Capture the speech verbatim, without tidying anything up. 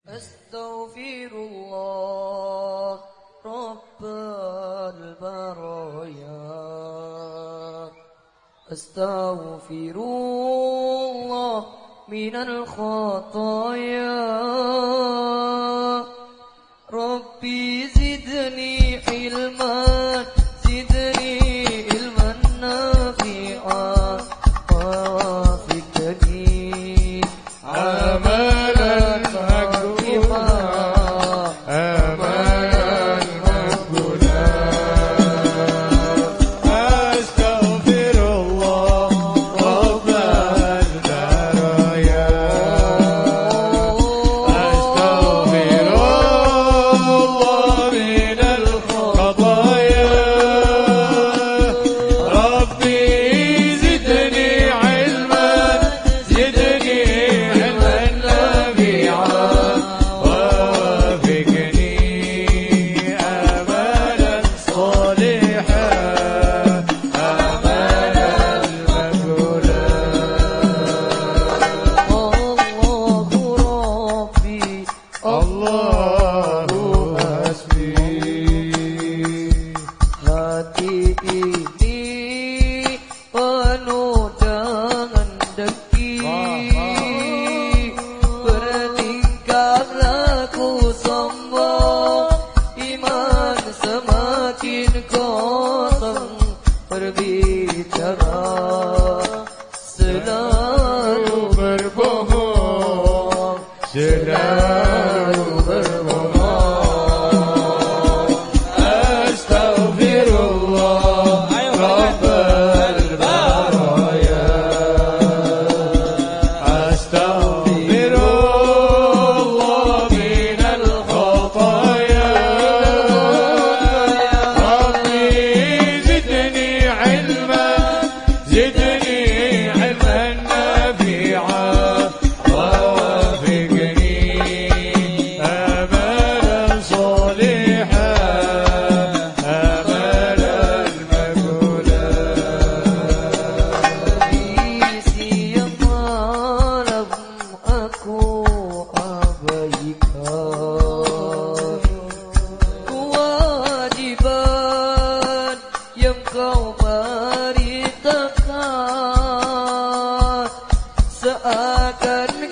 Astaghfirullah Rabbal baraya. Astaghfirullah minal khataya. Rabbi zidni ilman, zidni ilman nafi'an, wafiqni amalan maqbulan, amalan maqbulan. Astaghfirullah Rabbal baraya. Astaghfirullah minal khataya. Rabbi zidni ilman, zidni ilman nafi'an, wafiqni amalan salihan, amalan maqbulan. Allahu Rabbi, Allahu hasbi. Hati ini penuh dengan dengki, bertingkah laku sombong, iman semakin kosong, berbicara selalu berbohong, selalu berbohong. Astaghfirullah Rabbal baraya. Astaghfirullah minal khataya. Rabbi zidni ilman, zidni ilman nafi'an, wafiqni amalan salihan, amalan maqbulan. Isi yang malam aku abaikan, kewajiban yang kau perintahkan, seakan